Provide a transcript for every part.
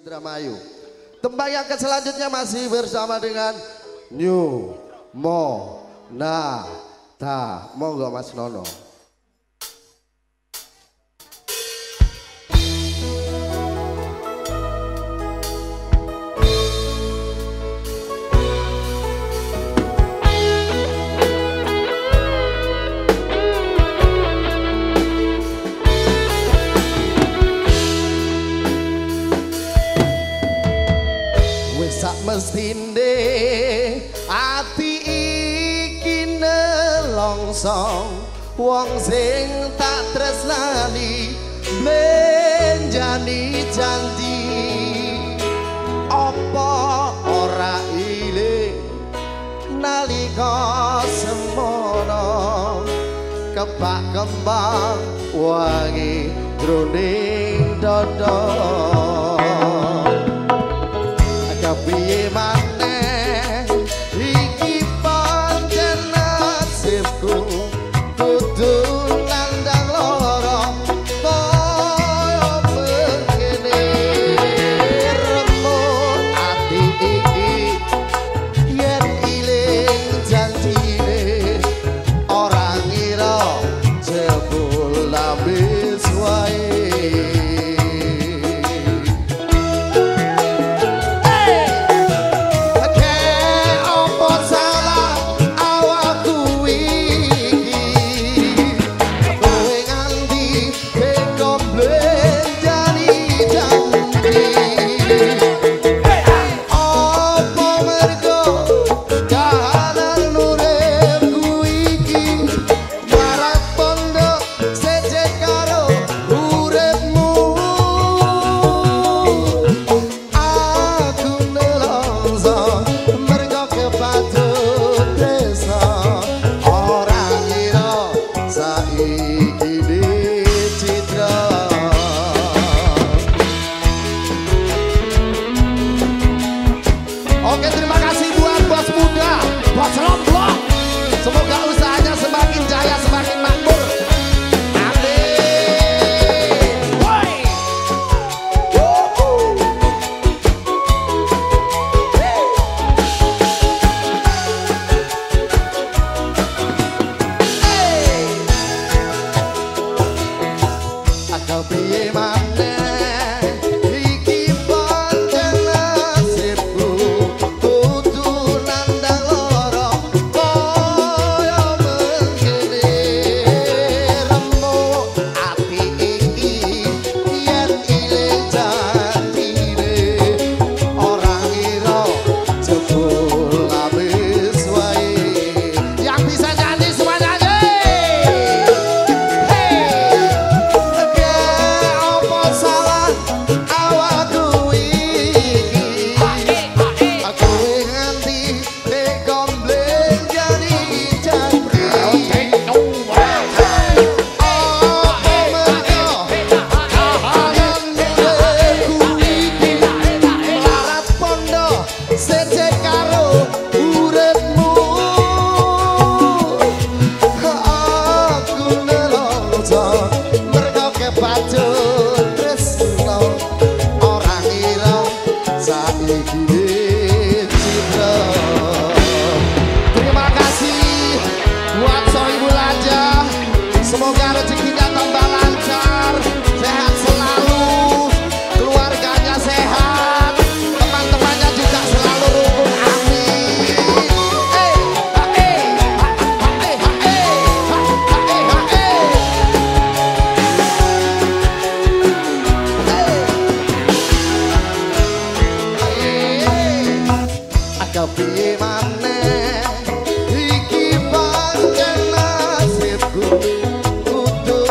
Indramayu. Tembang yang selanjutnya masih bersama dengan New Monata. Monggo Mas Nono. Sak mestine ati iki nelongso wong sing tak tresnani blenjani janji apa ora iling nalika semono kebak kembang wangi jroning dada. Piye maneh iki pancen nasibku kudu nandang lara kaya begini remuk ati iki yen iling janjine ora ngira jebul habis wae. Oke, terima kasih buat bos muda, bos Lombok. Semoga usahanya semakin jaya, semakin makmur. Amin. Woi. Agak piye maneh semoga rezekinya tambah lancar, sehat selalu, keluarganya sehat, teman-temannya juga selalu rukun. Amin. Agak piye maneh iki pancen nasibku kudu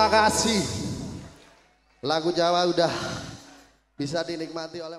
Terima kasih. Lagu Jawa udah bisa dinikmati oleh